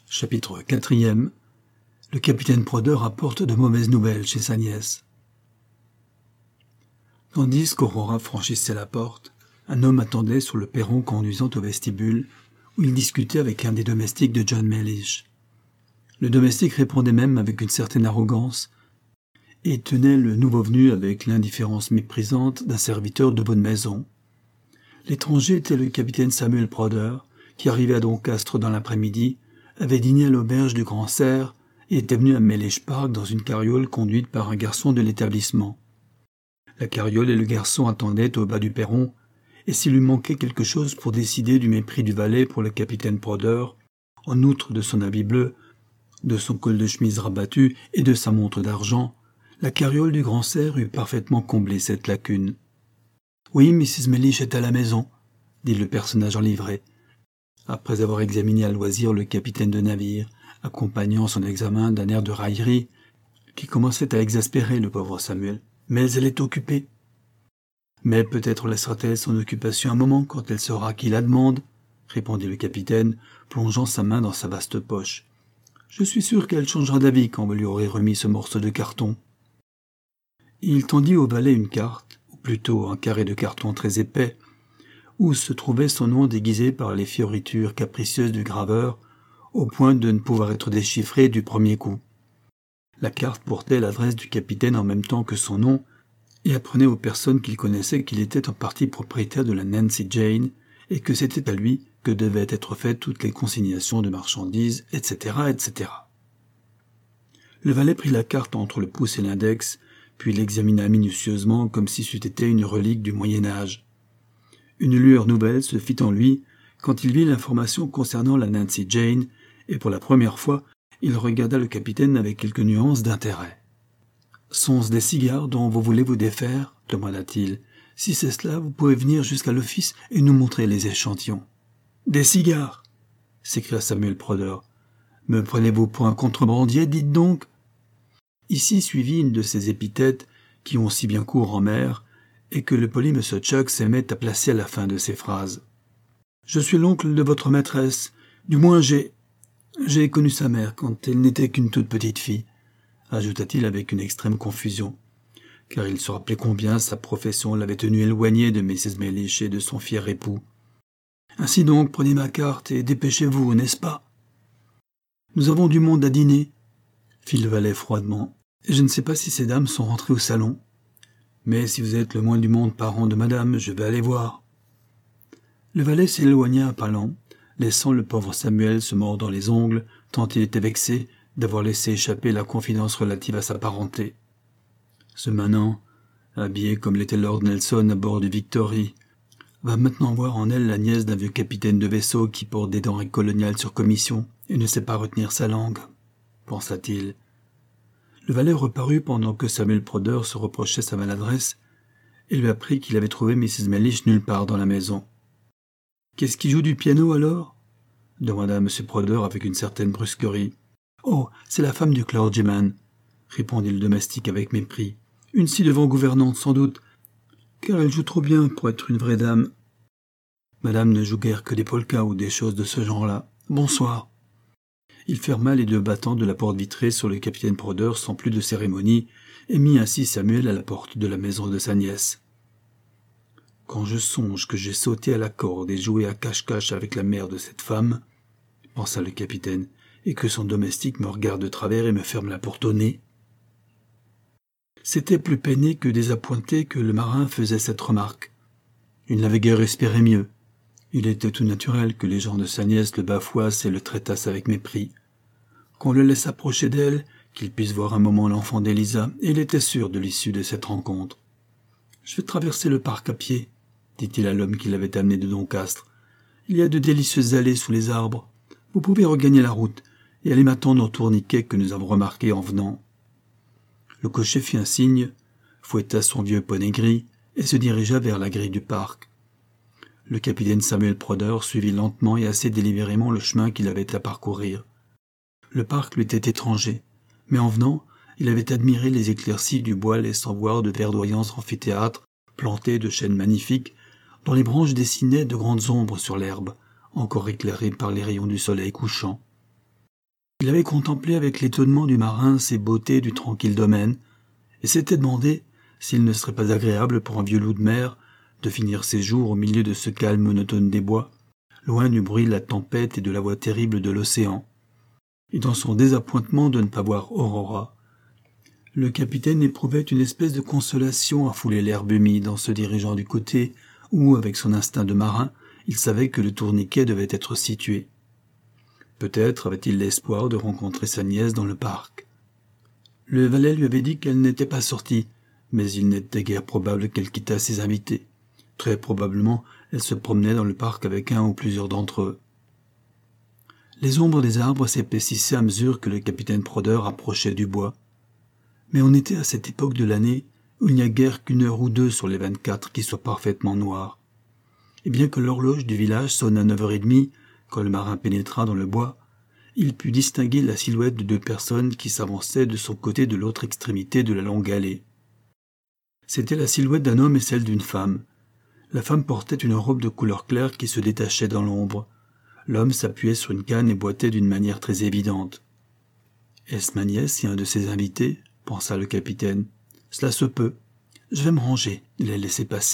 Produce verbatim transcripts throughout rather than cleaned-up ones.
Chapitre quatrième. Le capitaine Prodder apporte de mauvaises nouvelles chez sa nièce. Tandis qu'Aurora franchissait la porte, un homme attendait sur le perron conduisant au vestibule, où il discutait avec un des domestiques de John Mellish. Le domestique répondait même avec une certaine arrogance, et tenait le nouveau venu avec l'indifférence méprisante d'un serviteur de bonne maison. L'étranger était le capitaine Samuel Prodder, qui arrivait à Doncaster dans l'après-midi, avait dîné à l'auberge du Grand Cerf et était venu à Mellish Park dans une carriole conduite par un garçon de l'établissement. La carriole et le garçon attendaient au bas du perron, et s'il lui manquait quelque chose pour décider du mépris du valet pour le capitaine Prodder, en outre de son habit bleu, de son col de chemise rabattu et de sa montre d'argent, la carriole du Grand Cerf eut parfaitement comblé cette lacune. « Oui, Missus Mellish est à la maison, » dit le personnage en livrée, après avoir examiné à loisir le capitaine de navire, accompagnant son examen d'un air de raillerie qui commençait à exaspérer le pauvre Samuel. « Mais elle est occupée. »« Mais peut-être laissera-t-elle son occupation un moment quand elle saura qui la demande, » répondit le capitaine, plongeant sa main dans sa vaste poche. « Je suis sûr qu'elle changera d'avis quand vous lui aurez remis ce morceau de carton. » Il tendit au valet une carte, ou plutôt un carré de carton très épais, où se trouvait son nom déguisé par les fioritures capricieuses du graveur, au point de ne pouvoir être déchiffré du premier coup. La carte portait l'adresse du capitaine en même temps que son nom, et apprenait aux personnes qu'il connaissait qu'il était en partie propriétaire de la Nancy Jane, et que c'était à lui que devaient être faites toutes les consignations de marchandises, et cetera, et cetera. Le valet prit la carte entre le pouce et l'index, puis l'examina minutieusement comme si c'eût été une relique du Moyen-Âge. Une lueur nouvelle se fit en lui quand il vit l'information concernant la Nancy Jane, et pour la première fois, il regarda le capitaine avec quelques nuances d'intérêt. « Sont-ce des cigares dont vous voulez vous défaire ?» demanda-t-il. « Si c'est cela, vous pouvez venir jusqu'à l'office et nous montrer les échantillons. »« Des cigares !» s'écria Samuel Prodder. « Me prenez-vous pour un contrebandier, dites donc ?» Ici suivit une de ces épithètes qui ont si bien cours en mer, et que le poli M. Chuck s'aimait à placer à la fin de ses phrases. « Je suis l'oncle de votre maîtresse. Du moins, j'ai... j'ai connu sa mère quand elle n'était qu'une toute petite fille, » ajouta-t-il avec une extrême confusion, car il se rappelait combien sa profession l'avait tenu éloigné de Missus Mellish et de son fier époux. « Ainsi donc, prenez ma carte et dépêchez-vous, n'est-ce pas ?»« Nous avons du monde à dîner, » fit le valet froidement, « et je ne sais pas si ces dames sont rentrées au salon. Mais si vous êtes le moins du monde parent de madame, je vais aller voir. » Le valet s'éloigna à pas lents, laissant le pauvre Samuel se mordre les ongles, tant il était vexé d'avoir laissé échapper la confidence relative à sa parenté. Ce manant, habillé comme l'était Lord Nelson à bord du Victory, va maintenant voir en elle la nièce d'un vieux capitaine de vaisseau qui porte des denrées coloniales sur commission et ne sait pas retenir sa langue, pensa-t-il. Le valet reparut pendant que Samuel Prodder se reprochait sa maladresse et lui apprit qu'il avait trouvé Missus Mellish nulle part dans la maison. « Qu'est-ce qui joue du piano, alors ?» demanda M. Prodder avec une certaine brusquerie. « Oh, c'est la femme du clergyman, » répondit le domestique avec mépris. « Une ci-devant gouvernante, sans doute, car elle joue trop bien pour être une vraie dame. Madame ne joue guère que des polkas ou des choses de ce genre-là. Bonsoir. » Il ferma les deux battants de la porte vitrée sur le capitaine Prodder sans plus de cérémonie et mit ainsi Samuel à la porte de la maison de sa nièce. « Quand je songe que j'ai sauté à la corde et joué à cache-cache avec la mère de cette femme, » pensa le capitaine, « et que son domestique me regarde de travers et me ferme la porte au nez. » C'était plus peiné que désappointé que le marin faisait cette remarque. Il n'avait guère espéré mieux. Il était tout naturel que les gens de sa nièce le bafouassent et le traitassent avec mépris. Qu'on le laisse approcher d'elle, qu'il puisse voir un moment l'enfant d'Elisa, et il était sûr de l'issue de cette rencontre. « Je vais traverser le parc à pied, » dit-il à l'homme qui l'avait amené de Doncaster. « Il y a de délicieuses allées sous les arbres. Vous pouvez regagner la route et aller m'attendre au tourniquet que nous avons remarqué en venant. » Le cocher fit un signe, fouetta son vieux poney gris et se dirigea vers la grille du parc. Le capitaine Samuel Prodder suivit lentement et assez délibérément le chemin qu'il avait à parcourir. Le parc lui était étranger, mais en venant, il avait admiré les éclaircies du bois laissant voir de verdoyants amphithéâtres plantés de chênes magnifiques, dont les branches dessinaient de grandes ombres sur l'herbe, encore éclairée par les rayons du soleil couchant. Il avait contemplé avec l'étonnement du marin ces beautés du tranquille domaine, et s'était demandé s'il ne serait pas agréable pour un vieux loup de mer de finir ses jours au milieu de ce calme monotone des bois, loin du bruit de la tempête et de la voix terrible de l'océan. Et dans son désappointement de ne pas voir Aurora, le capitaine éprouvait une espèce de consolation à fouler l'herbe humide en se dirigeant du côté où, avec son instinct de marin, il savait que le tourniquet devait être situé. Peut-être avait-il l'espoir de rencontrer sa nièce dans le parc. Le valet lui avait dit qu'elle n'était pas sortie, mais il n'était guère probable qu'elle quittât ses invités. Très probablement, elle se promenait dans le parc avec un ou plusieurs d'entre eux. Les ombres des arbres s'épaississaient à mesure que le capitaine Prodder approchait du bois. Mais on était à cette époque de l'année où il n'y a guère qu'une heure ou deux sur les vingt-quatre qui soit parfaitement noire. Et bien que l'horloge du village sonne à neuf heures trente, quand le marin pénétra dans le bois, il put distinguer la silhouette de deux personnes qui s'avançaient de son côté de l'autre extrémité de la longue allée. C'était la silhouette d'un homme et celle d'une femme. La femme portait une robe de couleur claire qui se détachait dans l'ombre. L'homme s'appuyait sur une canne et boitait d'une manière très évidente. « Est-ce ma nièce et un de ses invités ?» pensa le capitaine. « Cela se peut. Je vais me ranger, les laisser passer. »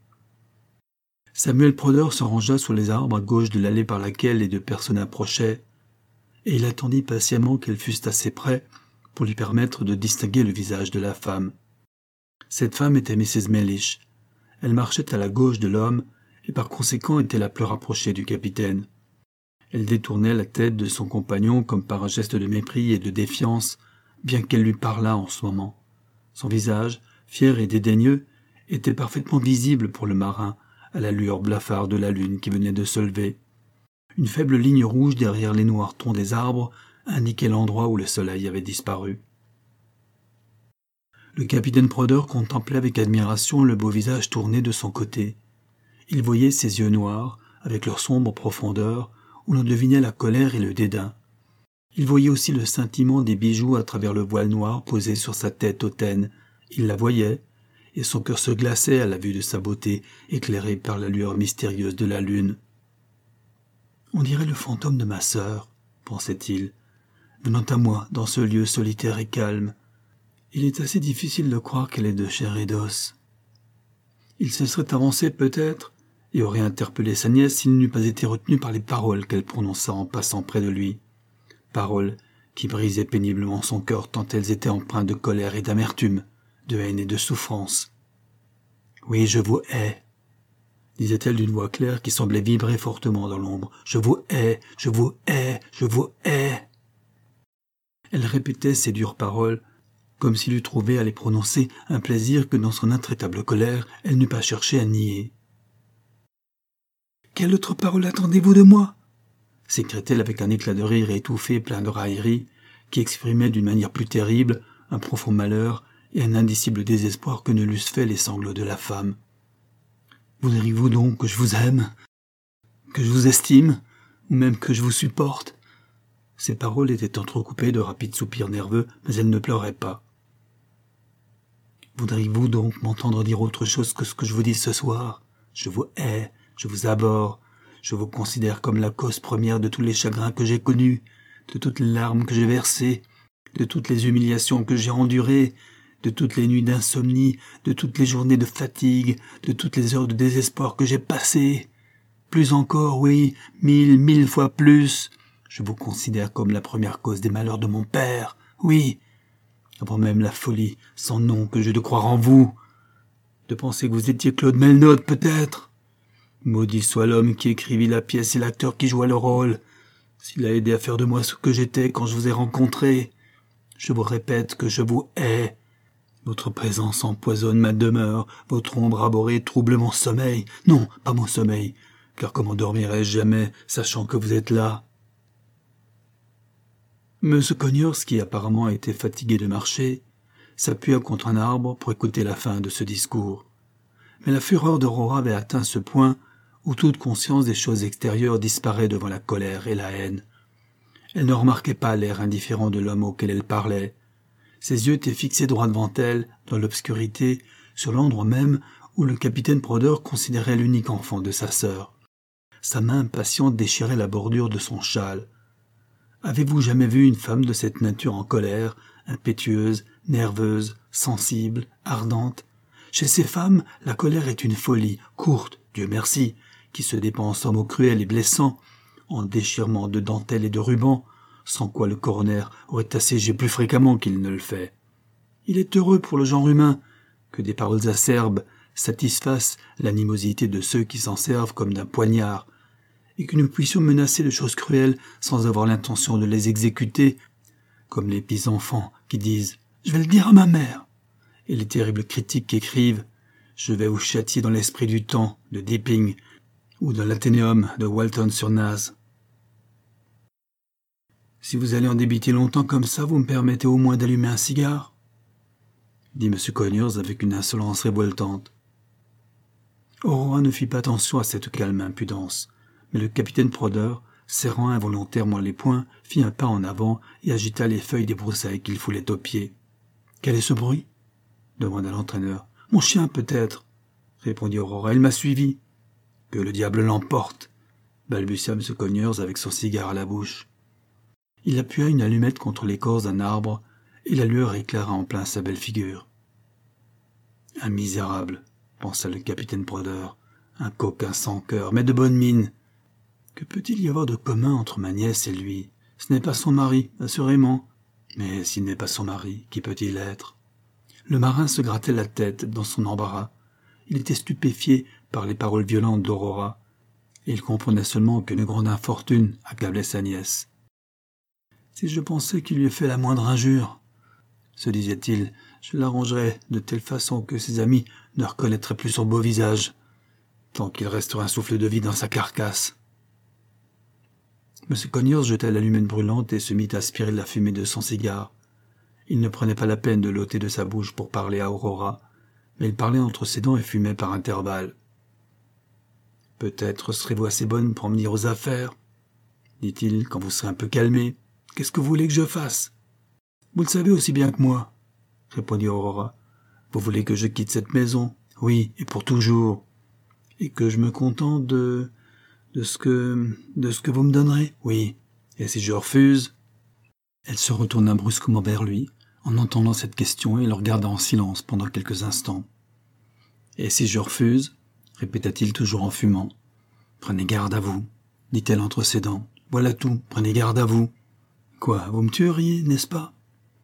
Samuel Prodder se rangea sous les arbres à gauche de l'allée par laquelle les deux personnes approchaient, et il attendit patiemment qu'elles fussent assez près pour lui permettre de distinguer le visage de la femme. Cette femme était Missus Mellish. Elle marchait à la gauche de l'homme et par conséquent était la plus rapprochée du capitaine. Elle détournait la tête de son compagnon comme par un geste de mépris et de défiance, bien qu'elle lui parlât en ce moment. Son visage, fier et dédaigneux, était parfaitement visible pour le marin, à la lueur blafarde de la lune qui venait de se lever. Une faible ligne rouge derrière les noirs tons des arbres indiquait l'endroit où le soleil avait disparu. Le capitaine Prodder contemplait avec admiration le beau visage tourné de son côté. Il voyait ses yeux noirs, avec leur sombre profondeur, où l'on devinait la colère et le dédain. Il voyait aussi le scintillement des bijoux à travers le voile noir posé sur sa tête hautaine. Il la voyait, et son cœur se glaçait à la vue de sa beauté, éclairée par la lueur mystérieuse de la lune. « On dirait le fantôme de ma sœur, » pensait-il, venant à moi dans ce lieu solitaire et calme. Il est assez difficile de croire qu'elle est de chair et d'os. Il se serait avancé peut-être, et aurait interpellé sa nièce s'il n'eût pas été retenu par les paroles qu'elle prononça en passant près de lui. Paroles qui brisaient péniblement son cœur tant elles étaient empreintes de colère et d'amertume, de haine et de souffrance. « Oui, je vous hais », disait-elle d'une voix claire qui semblait vibrer fortement dans l'ombre. « Je vous hais, je vous hais, je vous hais !» Elle répétait ces dures paroles, comme s'il eût trouvé à les prononcer un plaisir que dans son intraitable colère, elle n'eût pas cherché à nier. « Quelle autre parole attendez-vous de moi ?» s'écria-t-elle avec un éclat de rire étouffé plein de raillerie, qui exprimait d'une manière plus terrible un profond malheur et un indicible désespoir que ne l'eussent fait les sanglots de la femme. « Voudriez-vous donc que je vous aime, que je vous estime, ou même que je vous supporte ?» Ces paroles étaient entrecoupées de rapides soupirs nerveux, mais elle ne pleurait pas. « Voudriez-vous donc m'entendre dire autre chose que ce que je vous dis ce soir ? Je vous hais, je vous abhorre, je vous considère comme la cause première de tous les chagrins que j'ai connus, de toutes les larmes que j'ai versées, de toutes les humiliations que j'ai endurées, de toutes les nuits d'insomnie, de toutes les journées de fatigue, de toutes les heures de désespoir que j'ai passées. Plus encore, oui, mille, mille fois plus. Je vous considère comme la première cause des malheurs de mon père, oui, avant même la folie sans nom que j'ai de croire en vous, de penser que vous étiez Claude Melnotte, peut-être. Maudit soit l'homme qui écrivit la pièce et l'acteur qui joua le rôle, s'il a aidé à faire de moi ce que j'étais quand je vous ai rencontré. Je vous répète que je vous hais. Votre présence empoisonne ma demeure, votre ombre abhorrée trouble mon sommeil. Non, pas mon sommeil, car comment dormirais-je jamais, sachant que vous êtes là ? Monsieur Conyers, qui apparemment était fatigué de marcher, s'appuya contre un arbre pour écouter la fin de ce discours. Mais la fureur d'Aurora avait atteint ce point où toute conscience des choses extérieures disparaît devant la colère et la haine. Elle ne remarquait pas l'air indifférent de l'homme auquel elle parlait. Ses yeux étaient fixés droit devant elle, dans l'obscurité, sur l'endroit même où le capitaine Prodder considérait l'unique enfant de sa sœur. Sa main impatiente déchirait la bordure de son châle. Avez-vous jamais vu une femme de cette nature en colère, impétueuse, nerveuse, sensible, ardente? Chez ces femmes, la colère est une folie, courte, Dieu merci, qui se dépense en mots cruels et blessants, en déchirements de dentelles et de rubans, sans quoi le coroner aurait assiégé plus fréquemment qu'il ne le fait. Il est heureux pour le genre humain que des paroles acerbes satisfassent l'animosité de ceux qui s'en servent comme d'un poignard, et que nous puissions menacer de choses cruelles sans avoir l'intention de les exécuter, comme les petits enfants qui disent « Je vais le dire à ma mère », et les terribles critiques qui écrivent « Je vais vous châtier dans l'esprit du temps » de Deeping ou dans l'Athénéum de Walton-sur-Naze. Si vous allez en débiter longtemps comme ça, vous me permettez au moins d'allumer un cigare ? Dit M. Conyers avec une insolence révoltante. Aurora ne fit pas attention à cette calme impudence, mais le capitaine Prodder, serrant involontairement les poings, fit un pas en avant et agita les feuilles des broussailles qu'il foulait aux pieds. « Quel est ce bruit ?» demanda l'entraîneur. « Mon chien, peut-être, » répondit Aurora. « Il m'a suivi. »« Que le diable l'emporte » balbutia M. Conyers avec son cigare à la bouche. Il appuya une allumette contre l'écorce d'un arbre, et la lueur éclaira en plein sa belle figure. « Un misérable, » pensa le capitaine Prodder, « un coquin sans cœur, mais de bonne mine. Que peut-il y avoir de commun entre ma nièce et lui? Ce n'est pas son mari, assurément. Mais s'il n'est pas son mari, qui peut-il être ?» Le marin se grattait la tête dans son embarras. Il était stupéfié par les paroles violentes d'Aurora, et il comprenait seulement qu'une grande infortune accablait sa nièce. « Si je pensais qu'il lui ait fait la moindre injure, se disait-il, je l'arrangerais de telle façon que ses amis ne reconnaîtraient plus son beau visage, tant qu'il resterait un souffle de vie dans sa carcasse. » M. Conyers jeta l'allumette brûlante et se mit à aspirer la fumée de son cigare. Il ne prenait pas la peine de l'ôter de sa bouche pour parler à Aurora, mais il parlait entre ses dents et fumait par intervalles. « Peut-être serez-vous assez bonne pour me dire aux affaires, dit-il, quand vous serez un peu calmé. Qu'est-ce que vous voulez que je fasse ? » « Vous le savez aussi bien que moi, » répondit Aurora. « Vous voulez que je quitte cette maison ? Oui, et pour toujours. Et que je me contente de... de ce que... de ce que vous me donnerez ? Oui. Et si je refuse ?» Elle se retourna brusquement vers lui, en entendant cette question, et le regarda en silence pendant quelques instants. « Et si je refuse ?» répéta-t-il toujours en fumant. « Prenez garde à vous, » dit-elle entre ses dents. « Voilà tout, prenez garde à vous. »« Quoi, vous me tueriez, n'est-ce pas ?»« Non, »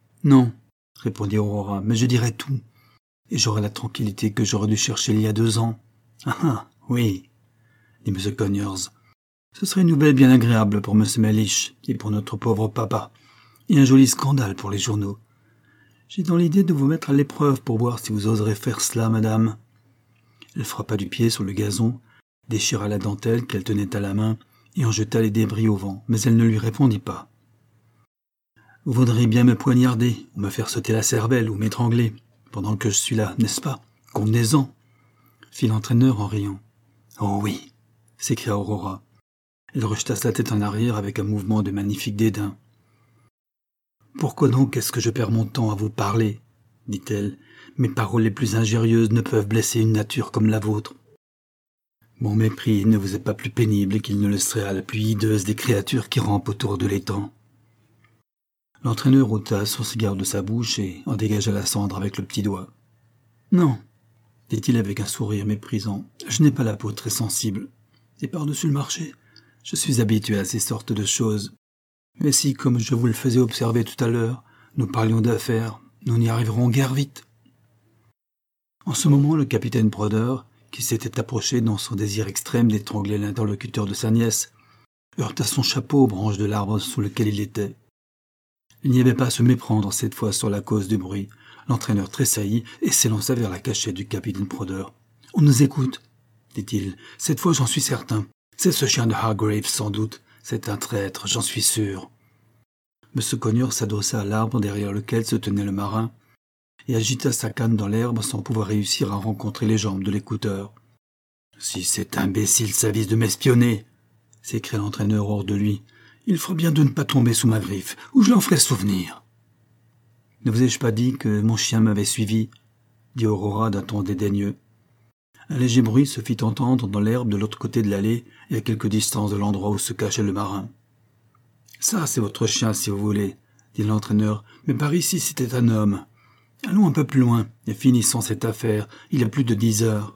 répondit Aurora, « mais je dirai tout, et j'aurai la tranquillité que j'aurais dû chercher il y a deux ans. »« Ah ah, oui, » dit M. Conyers. « Ce serait une nouvelle bien agréable pour M. Mellish et pour notre pauvre papa, et un joli scandale pour les journaux. J'ai dans l'idée de vous mettre à l'épreuve pour voir si vous oserez faire cela, madame. » Elle frappa du pied sur le gazon, déchira la dentelle qu'elle tenait à la main et en jeta les débris au vent, mais elle ne lui répondit pas. « Vous voudriez bien me poignarder, ou me faire sauter la cervelle, ou m'étrangler, pendant que je suis là, n'est-ce pas? Convenez-en, » fit l'entraîneur en riant. « Oh oui !» s'écria Aurora. Elle rejeta sa tête en arrière avec un mouvement de magnifique dédain. « Pourquoi donc est-ce que je perds mon temps à vous parler ?» dit-elle. « Mes paroles les plus injurieuses ne peuvent blesser une nature comme la vôtre. Mon mépris ne vous est pas plus pénible qu'il ne le serait à la plus hideuse des créatures qui rampent autour de l'étang. » L'entraîneur ôta son cigare de sa bouche et en dégagea la cendre avec le petit doigt. « Non, » dit-il avec un sourire méprisant, « je n'ai pas la peau très sensible, et par-dessus le marché, je suis habitué à ces sortes de choses. Mais si, comme je vous le faisais observer tout à l'heure, nous parlions d'affaires, nous n'y arriverons guère vite. » En ce moment, le capitaine Prodder, qui s'était approché dans son désir extrême d'étrangler l'interlocuteur de sa nièce, heurta son chapeau aux branches de l'arbre sous lequel il était. Il n'y avait pas à se méprendre cette fois sur la cause du bruit. L'entraîneur tressaillit et s'élança vers la cachette du capitaine Prodder. « On nous écoute, » dit-il. « Cette fois, j'en suis certain. C'est ce chien de Hargrave, sans doute. C'est un traître, j'en suis sûr. » M. Conyers s'adossa à l'arbre derrière lequel se tenait le marin et agita sa canne dans l'herbe sans pouvoir réussir à rencontrer les jambes de l'écouteur. « Si cet imbécile s'avise de m'espionner !» s'écria l'entraîneur hors de lui. « Il fera bien de ne pas tomber sous ma griffe, ou je l'en ferai souvenir. » « Ne vous ai-je pas dit que mon chien m'avait suivi ?» dit Aurora d'un ton dédaigneux. Un léger bruit se fit entendre dans l'herbe de l'autre côté de l'allée et à quelque distance de l'endroit où se cachait le marin. « Ça, c'est votre chien, si vous voulez, dit l'entraîneur, mais par ici, c'était un homme. Allons un peu plus loin, et finissons cette affaire, il est plus de dix heures.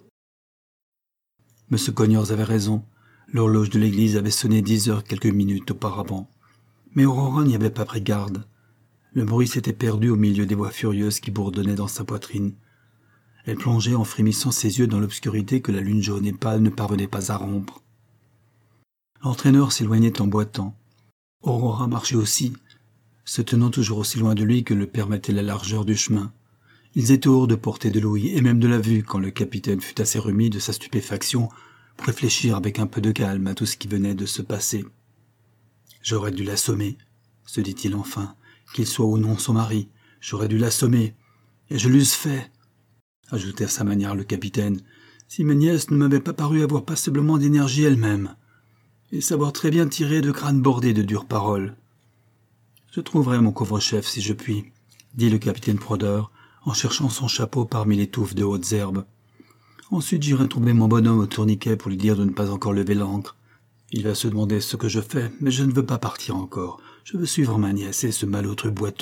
M. Conyers avait raison, l'horloge de l'église avait sonné dix heures quelques minutes auparavant. Mais Aurora n'y avait pas pris garde. Le bruit s'était perdu au milieu des voix furieuses qui bourdonnaient dans sa poitrine. Elle plongeait en frémissant ses yeux dans l'obscurité que la lune jaune et pâle ne parvenait pas à rompre. L'entraîneur s'éloignait en boitant. Aurora marchait aussi, se tenant toujours aussi loin de lui que le permettait la largeur du chemin. Ils étaient hors de portée de l'ouïe et même de la vue quand le capitaine fut assez remis de sa stupéfaction pour réfléchir avec un peu de calme à tout ce qui venait de se passer. « J'aurais dû l'assommer, » se dit-il enfin, « qu'il soit ou non son mari. J'aurais dû l'assommer, et je l'eusse fait. » Ajoutait à sa manière le capitaine, « si ma nièce ne m'avait pas paru avoir passablement d'énergie elle-même, et savoir très bien tirer de crânes bordés de dures paroles. »« Je trouverai mon couvre-chef si je puis, » dit le capitaine Prodder, en cherchant son chapeau parmi les touffes de hautes herbes. « Ensuite j'irai trouver mon bonhomme au tourniquet pour lui dire de ne pas encore lever l'ancre. Il va se demander ce que je fais, mais je ne veux pas partir encore. Je veux suivre ma nièce et ce malheureux boiteux. »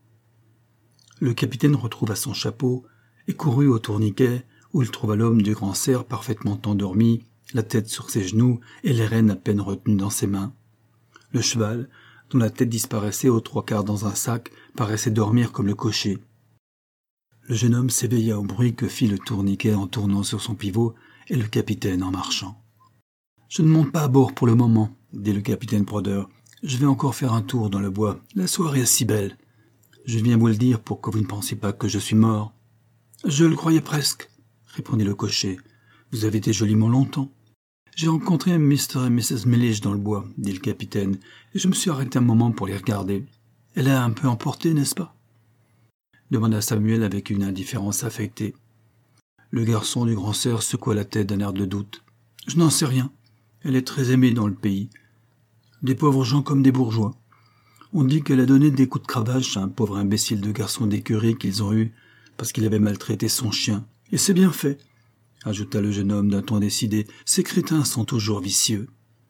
Le capitaine retrouva son chapeau et courut au tourniquet, où il trouva l'homme du grand cerf parfaitement endormi, la tête sur ses genoux et les rênes à peine retenues dans ses mains. Le cheval, dont la tête disparaissait aux trois quarts dans un sac, paraissait dormir comme le cocher. Le jeune homme s'éveilla au bruit que fit le tourniquet en tournant sur son pivot et le capitaine en marchant. « Je ne monte pas à bord pour le moment, » dit le capitaine Prodder. « Je vais encore faire un tour dans le bois. La soirée est si belle. Je viens vous le dire pour que vous ne pensiez pas que je suis mort. »« Je le croyais presque, » répondit le cocher. « Vous avez été joliment longtemps. »« J'ai rencontré mister et missus Mellish dans le bois, » dit le capitaine, « et je me suis arrêté un moment pour les regarder. Elle a un peu emporté, n'est-ce pas ?» demanda Samuel avec une indifférence affectée. Le garçon du grand cerf secoua la tête d'un air de doute. « Je n'en sais rien. Elle est très aimée dans le pays. Des pauvres gens comme des bourgeois. On dit qu'elle a donné des coups de cravache à un pauvre imbécile de garçon d'écurie qu'ils ont eu parce qu'il avait maltraité son chien. Et c'est bien fait, » ajouta le jeune homme d'un ton décidé. « Ces crétins sont toujours vicieux. »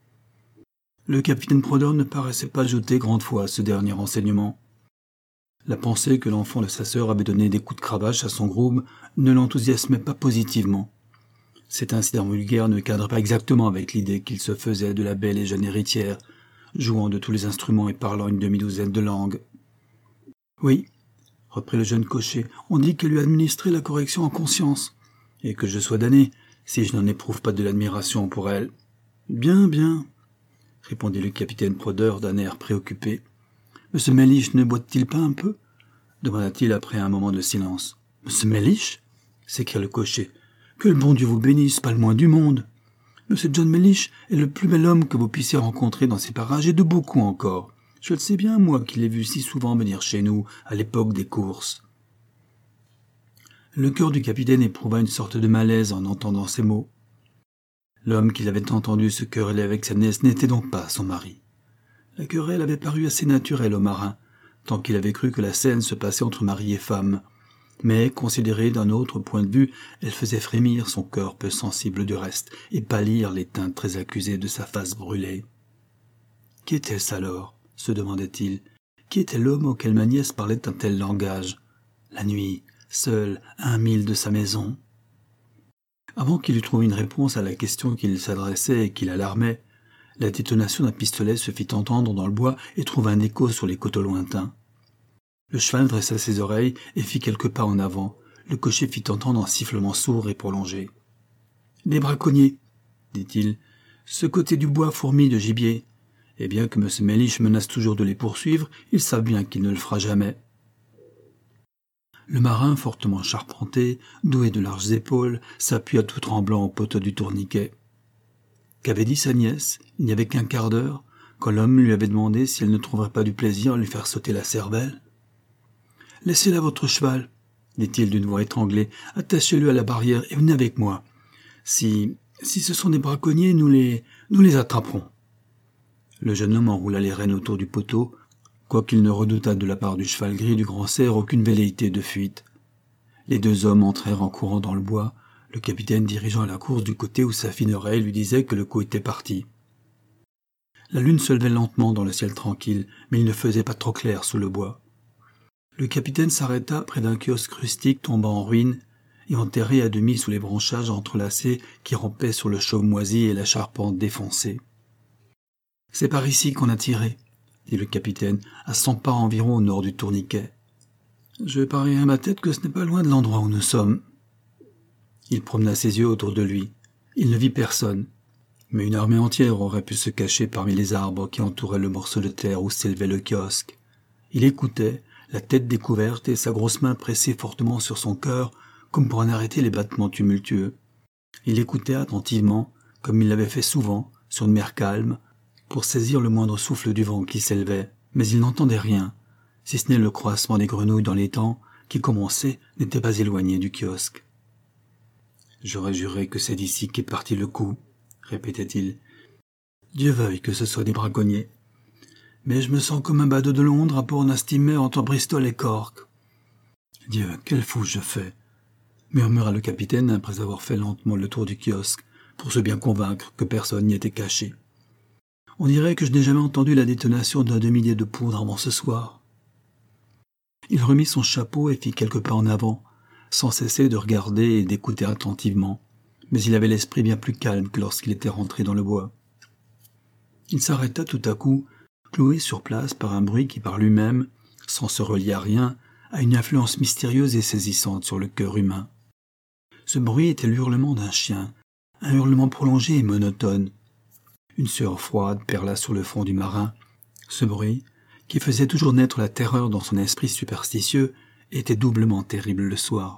Le capitaine Prodder ne paraissait pas jeter grande foi à ce dernier renseignement. La pensée que l'enfant de sa sœur avait donné des coups de cravache à son groom ne l'enthousiasmait pas positivement. Cet incident vulgaire ne cadrait pas exactement avec l'idée qu'il se faisait de la belle et jeune héritière, jouant de tous les instruments et parlant une demi-douzaine de langues. « Oui, » reprit le jeune cocher, « on dit qu'elle lui a administré la correction en conscience, et que je sois damné si je n'en éprouve pas de l'admiration pour elle. »« Bien, bien, » répondit le capitaine Prodder d'un air préoccupé. « Monsieur Mellish ne boite-t-il pas un peu ?» demanda-t-il après un moment de silence. « Monsieur Mellish » s'écria le cocher. « Que le bon Dieu vous bénisse, pas le moins du monde. Monsieur John Mellish est le plus bel homme que vous puissiez rencontrer dans ces parages, et de beaucoup encore. Je le sais bien, moi, qui l'ai vu si souvent venir chez nous, à l'époque des courses. » Le cœur du capitaine éprouva une sorte de malaise en entendant ces mots. L'homme qu'il avait entendu se quereller avec sa nièce n'était donc pas son mari. La querelle avait paru assez naturelle au marin, tant qu'il avait cru que la scène se passait entre mari et femme. Mais, considérée d'un autre point de vue, elle faisait frémir son cœur peu sensible du reste, et pâlir les teintes très accusées de sa face brûlée. Qui était-ce alors, se demandait-il. Qui était l'homme auquel ma nièce parlait un tel langage, la nuit, seul, à un mille de sa maison? Avant qu'il eût trouvé une réponse à la question qui s'adressait et qui l'alarmait, la détonation d'un pistolet se fit entendre dans le bois et trouva un écho sur les coteaux lointains. Le cheval dressa ses oreilles et fit quelques pas en avant. Le cocher fit entendre un sifflement sourd et prolongé. « Des braconniers, » dit-il. « Ce côté du bois fourmille de gibier. Et bien que M. Mellish menace toujours de les poursuivre, ils savent bien qu'il ne le fera jamais. » Le marin, fortement charpenté, doué de larges épaules, s'appuya tout tremblant au poteau du tourniquet. Qu'avait dit sa nièce, il n'y avait qu'un quart d'heure, quand l'homme lui avait demandé si elle ne trouverait pas du plaisir à lui faire sauter la cervelle. « Laissez là votre cheval, » dit-il d'une voix étranglée, « attachez-le à la barrière et venez avec moi. Si, si ce sont des braconniers, nous les, nous les attraperons. » Le jeune homme enroula les rênes autour du poteau, quoiqu'il ne redoutât de la part du cheval gris du grand cerf aucune velléité de fuite. Les deux hommes entrèrent en courant dans le bois, le capitaine dirigeant la course du côté où sa fine oreille lui disait que le coup était parti. La lune se levait lentement dans le ciel tranquille, mais il ne faisait pas trop clair sous le bois. Le capitaine s'arrêta près d'un kiosque rustique tombant en ruine et enterré à demi sous les branchages entrelacés qui rampaient sur le chaume moisi et la charpente défoncée. « C'est par ici qu'on a tiré, » dit le capitaine, à cent pas environ au nord du tourniquet. « Je parie à ma tête que ce n'est pas loin de l'endroit où nous sommes. » Il promena ses yeux autour de lui. Il ne vit personne, mais une armée entière aurait pu se cacher parmi les arbres qui entouraient le morceau de terre où s'élevait le kiosque. Il écoutait, la tête découverte et sa grosse main pressée fortement sur son cœur, comme pour en arrêter les battements tumultueux. Il écoutait attentivement, comme il l'avait fait souvent, sur une mer calme, pour saisir le moindre souffle du vent qui s'élevait, mais il n'entendait rien, si ce n'est le croassement des grenouilles dans l'étang, qui, comme on sait, n'était pas éloigné du kiosque. « J'aurais juré que c'est d'ici qu'est parti le coup, » répétait-il. « Dieu veuille que ce soit des braconniers. Mais je me sens comme un badaud de Londres à port d'un steamer entre Bristol et Cork. Dieu, quelle fouche je fais !» murmura le capitaine après avoir fait lentement le tour du kiosque, pour se bien convaincre que personne n'y était caché. « On dirait que je n'ai jamais entendu la détonation d'un demi-litre de poudre avant ce soir. » Il remit son chapeau et fit quelques pas en avant, sans cesser de regarder et d'écouter attentivement, mais il avait l'esprit bien plus calme que lorsqu'il était rentré dans le bois. Il s'arrêta tout à coup, cloué sur place par un bruit qui par lui-même, sans se relier à rien, a une influence mystérieuse et saisissante sur le cœur humain. Ce bruit était l'hurlement d'un chien, un hurlement prolongé et monotone. Une sueur froide perla sur le front du marin. Ce bruit, qui faisait toujours naître la terreur dans son esprit superstitieux, était doublement terrible le soir.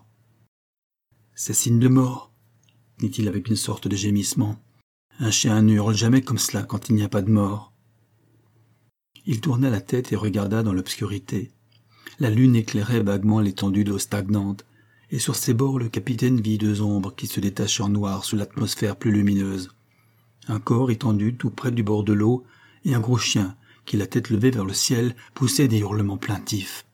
« C'est signe de mort, » dit-il avec une sorte de gémissement. « Un chien ne hurle jamais comme cela quand il n'y a pas de mort. » Il tourna la tête et regarda dans l'obscurité. La lune éclairait vaguement l'étendue d'eau stagnante, et sur ses bords le capitaine vit deux ombres qui se détachaient en noir sous l'atmosphère plus lumineuse. Un corps étendu tout près du bord de l'eau, et un gros chien qui, la tête levée vers le ciel, poussait des hurlements plaintifs.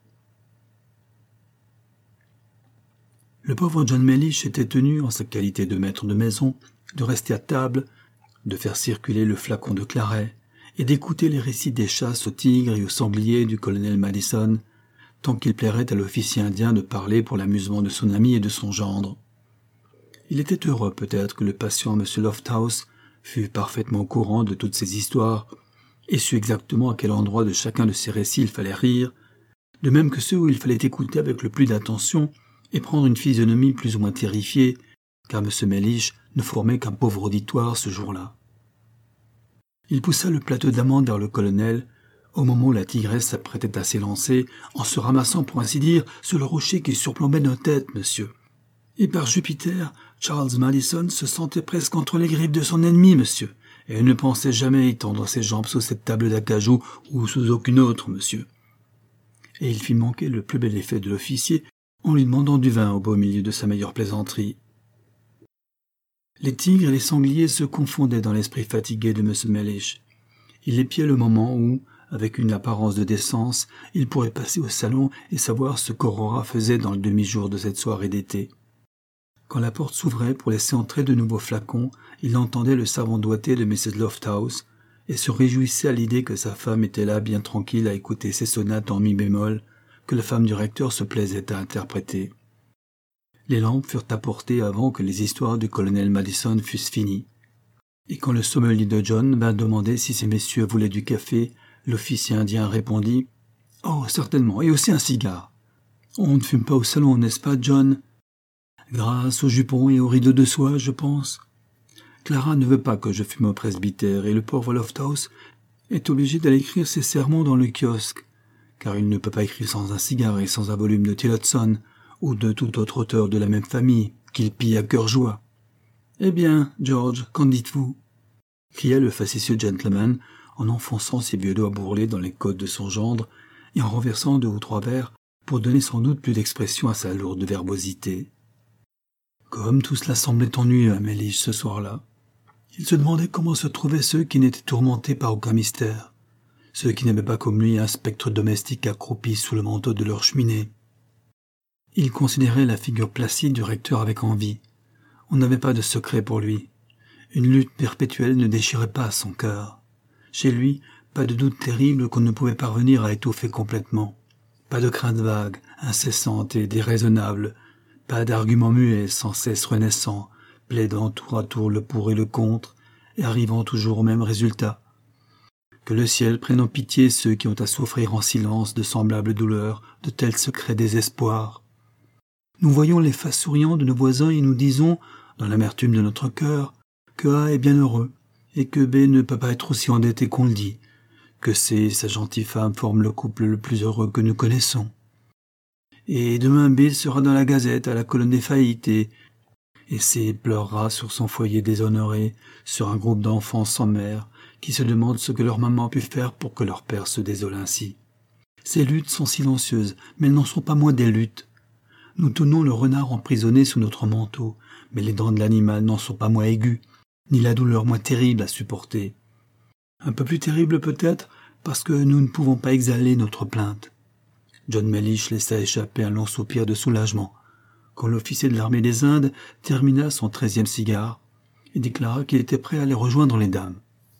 Le pauvre John Mellish était tenu, en sa qualité de maître de maison, de rester à table, de faire circuler le flacon de claret, et d'écouter les récits des chasses aux tigres et aux sangliers du colonel Madison, tant qu'il plairait à l'officier indien de parler pour l'amusement de son ami et de son gendre. Il était heureux peut-être que le patient M. Lofthouse fût parfaitement au courant de toutes ces histoires, et sût exactement à quel endroit de chacun de ces récits il fallait rire, de même que ceux où il fallait écouter avec le plus d'attention et prendre une physionomie plus ou moins terrifiée, car M. Mellish ne formait qu'un pauvre auditoire ce jour-là. Il poussa le plateau d'amandes vers le colonel, au moment où la tigresse s'apprêtait à s'élancer, en se ramassant, pour ainsi dire, sur le rocher qui surplombait nos têtes, monsieur. Et par Jupiter, Charles Madison se sentait presque entre les griffes de son ennemi, monsieur, et ne pensait jamais étendre ses jambes sous cette table d'acajou ou sous aucune autre, monsieur. Et il fit manquer le plus bel effet de l'officier en lui demandant du vin au beau milieu de sa meilleure plaisanterie. Les tigres et les sangliers se confondaient dans l'esprit fatigué de M. Mellish. Il épiait le moment où, avec une apparence de décence, il pourrait passer au salon et savoir ce qu'Aurora faisait dans le demi-jour de cette soirée d'été. Quand la porte s'ouvrait pour laisser entrer de nouveaux flacons, il entendait le savant doigté de missus Lofthouse et se réjouissait à l'idée que sa femme était là bien tranquille à écouter ses sonates en mi bémol que la femme du recteur se plaisait à interpréter. Les lampes furent apportées avant que les histoires du colonel Madison fussent finies. Et quand le sommelier de John vint demander si ces messieurs voulaient du café, l'officier indien répondit « Oh, certainement, et aussi un cigare. »« On ne fume pas au salon, n'est-ce pas, John ?»« Grâce aux jupons et aux rideaux de soie, je pense. Clara ne veut pas que je fume au presbytère, et le pauvre Lofthouse est obligé d'aller écrire ses sermons dans le kiosque, car il ne peut pas écrire sans un cigare et sans un volume de Tillotson, ou de tout autre auteur de la même famille, qu'il pille à cœur joie. »« Eh bien, George, qu'en dites-vous » cria le facétieux gentleman, en enfonçant ses vieux doigts bourrelés dans les côtes de son gendre et en renversant deux ou trois verres pour donner sans doute plus d'expression à sa lourde verbosité. Comme tout cela semblait ennuyeux à Mellish ce soir-là, il se demandait comment se trouvaient ceux qui n'étaient tourmentés par aucun mystère, ceux qui n'avaient pas comme lui un spectre domestique accroupi sous le manteau de leur cheminée. Il considérait la figure placide du recteur avec envie. On n'avait pas de secret pour lui. Une lutte perpétuelle ne déchirait pas son cœur. Chez lui, pas de doute terrible qu'on ne pouvait parvenir à étouffer complètement. Pas de crainte vague, incessante et déraisonnable. Pas d'arguments muets, sans cesse renaissants, plaidant tour à tour le pour et le contre, et arrivant toujours au même résultat. Que le ciel prenne en pitié ceux qui ont à souffrir en silence de semblables douleurs, de tels secrets désespoirs. Nous voyons les faces souriantes de nos voisins et nous disons, dans l'amertume de notre cœur, que A est bien heureux, et que B ne peut pas être aussi endetté qu'on le dit, que C et sa gentille femme forment le couple le plus heureux que nous connaissons. Et demain B sera dans la gazette à la colonne des faillites, et, et C pleurera sur son foyer déshonoré, sur un groupe d'enfants sans mère, qui se demandent ce que leur maman a pu faire pour que leur père se désole ainsi. Ces luttes sont silencieuses, mais elles n'en sont pas moins des luttes. Nous tenons le renard emprisonné sous notre manteau, mais les dents de l'animal n'en sont pas moins aiguës, ni la douleur moins terrible à supporter. Un peu plus terrible peut-être, parce que nous ne pouvons pas exhaler notre plainte. John Mellish laissa échapper un long soupir de soulagement, quand l'officier de l'armée des Indes termina son treizième cigare et déclara qu'il était prêt à aller rejoindre les dames.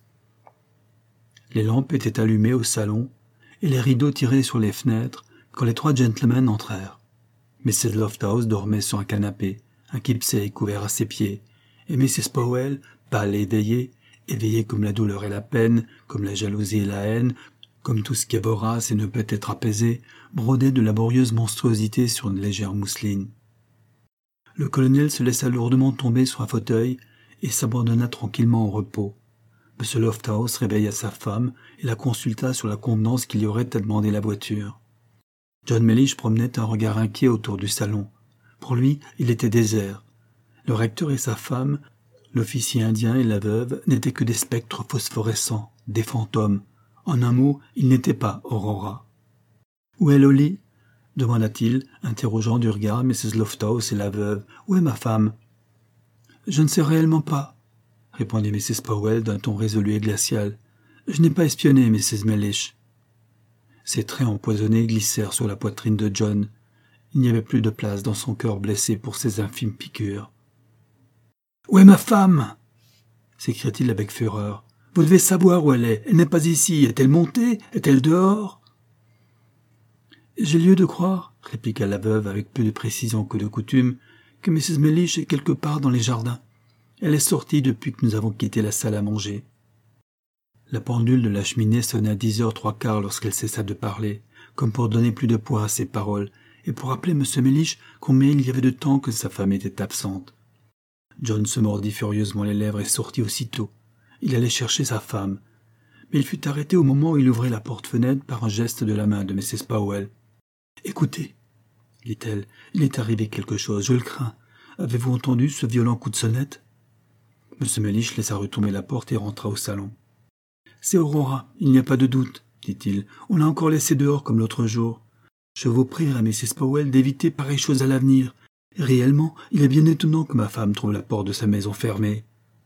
Les lampes étaient allumées au salon et les rideaux tirés sur les fenêtres quand les trois gentlemen entrèrent. missus Lofthouse dormait sur un canapé, un keepsake couvert à ses pieds, et missus Powell, pâle et éveillée, éveillée comme la douleur et la peine, comme la jalousie et la haine, comme tout ce qui est vorace et ne peut être apaisé, brodait de laborieuses monstruosités sur une légère mousseline. Le colonel se laissa lourdement tomber sur un fauteuil et s'abandonna tranquillement au repos. M. Lofthouse réveilla sa femme et la consulta sur la convenance qu'il y aurait à demander la voiture. John Mellish promenait un regard inquiet autour du salon. Pour lui, il était désert. Le recteur et sa femme, l'officier indien et la veuve n'étaient que des spectres phosphorescents, des fantômes. En un mot, ils n'étaient pas Aurora. « Où est Lolly ?» demanda-t-il, interrogeant du regard missus Lofthouse et la veuve. « Où est ma femme ?»« Je ne sais réellement pas, » répondit missus Powell d'un ton résolu et glacial. « Je n'ai pas espionné, missus Mellish. » Ses traits empoisonnés glissèrent sur la poitrine de John. Il n'y avait plus de place dans son cœur blessé pour ces infimes piqûres. « Où est ma femme ?» s'écria-t-il avec fureur. « Vous devez savoir où elle est. Elle n'est pas ici. Est-elle montée? Est-elle dehors ?» « J'ai lieu de croire, » répliqua la veuve avec plus de précision que de coutume, « que missus Mellish est quelque part dans les jardins. Elle est sortie depuis que nous avons quitté la salle à manger. » La pendule de la cheminée sonna dix heures trois quarts lorsqu'elle cessa de parler, comme pour donner plus de poids à ses paroles, et pour rappeler M. Mellish combien il y avait de temps que sa femme était absente. John se mordit furieusement les lèvres et sortit aussitôt. Il allait chercher sa femme, mais il fut arrêté au moment où il ouvrait la porte-fenêtre par un geste de la main de missus Powell. « Écoutez, » dit-elle, « il est arrivé quelque chose, je le crains. Avez-vous entendu ce violent coup de sonnette ?» M. Mellish laissa retomber la porte et rentra au salon. « C'est Aurora, il n'y a pas de doute, » dit-il. « On l'a encore laissée dehors comme l'autre jour. Je vous prierai, missus Powell, d'éviter pareille chose à l'avenir. Réellement, il est bien étonnant que ma femme trouve la porte de sa maison fermée. »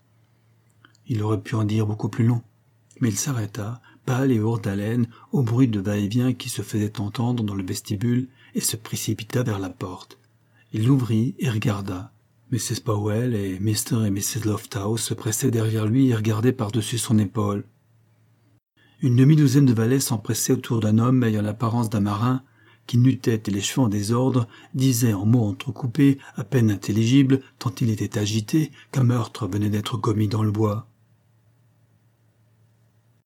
Il aurait pu en dire beaucoup plus long, mais il s'arrêta, pâle et hors d'haleine, au bruit de va-et-vient qui se faisait entendre dans le vestibule, et se précipita vers la porte. Il l'ouvrit et regarda. missus Powell et mister et missus Lofthouse se pressaient derrière lui et regardaient par-dessus son épaule. Une demi-douzaine de valets s'empressaient autour d'un homme ayant l'apparence d'un marin, qui, nu-tête et les cheveux en désordre, disait en mots entrecoupés, à peine intelligibles, tant il était agité, qu'un meurtre venait d'être commis dans le bois.